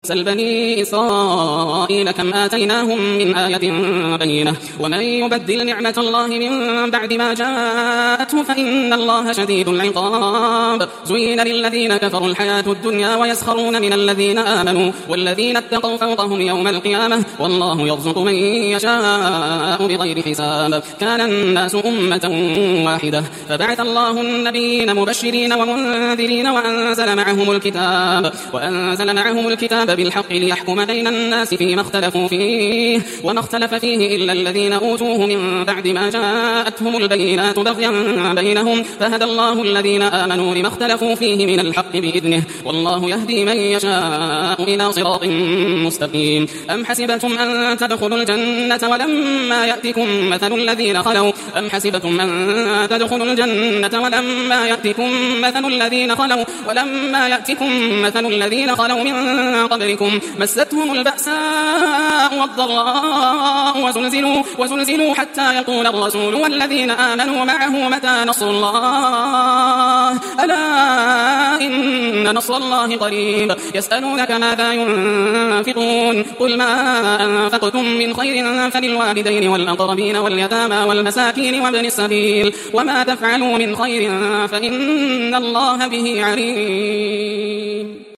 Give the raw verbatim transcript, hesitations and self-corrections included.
سل بني إسرائيل كم آتيناهم من آية بينة ومن يبدل نعمة الله من بعد ما جاءته فإن الله شديد العقاب. زين للذين كفروا الحياة الدنيا ويسخرون من الذين آمنوا والذين اتقوا فوقهم يوم القيامة والله يرزق من يشاء بغير حساب. كان الناس أمة واحدة فبعث الله النبيين مبشرين ومنذرين وأنزل معهم الكتاب وأنزل معهم الكتاب بالحق ليحكم بين الناس فيما اختلفوا فيه وما اختلف فيه إلا الذين أوتوه من بعد ما جاءتهم البينات بغيا بينهم فهدى الله الذين آمنوا لما اختلفوا فيه من الحق بإذنه والله يهدي من يشاء إلى صراط مستقيم. أم حسبتم أن تدخلوا الجنة ولما يأتكم مثل الذين خلوا أم حسبتم أن تدخلوا الجنة ولما يأتكم مثل الذين خلوا ولما يأتكم مثل الذين خلوا من قبلكم مستهم البأساء والضراء وزلزلوا, وزلزلوا حتى يقول الرسول والذين آمنوا معه متى نصر الله ألا إن نصر الله قريب. يسألونك ماذا ينفقون قل ما أنفقتم من خير فللوالدين والأقربين واليتامى والمساكين وابن السبيل وما تفعلوا من خير فإن الله به عليم.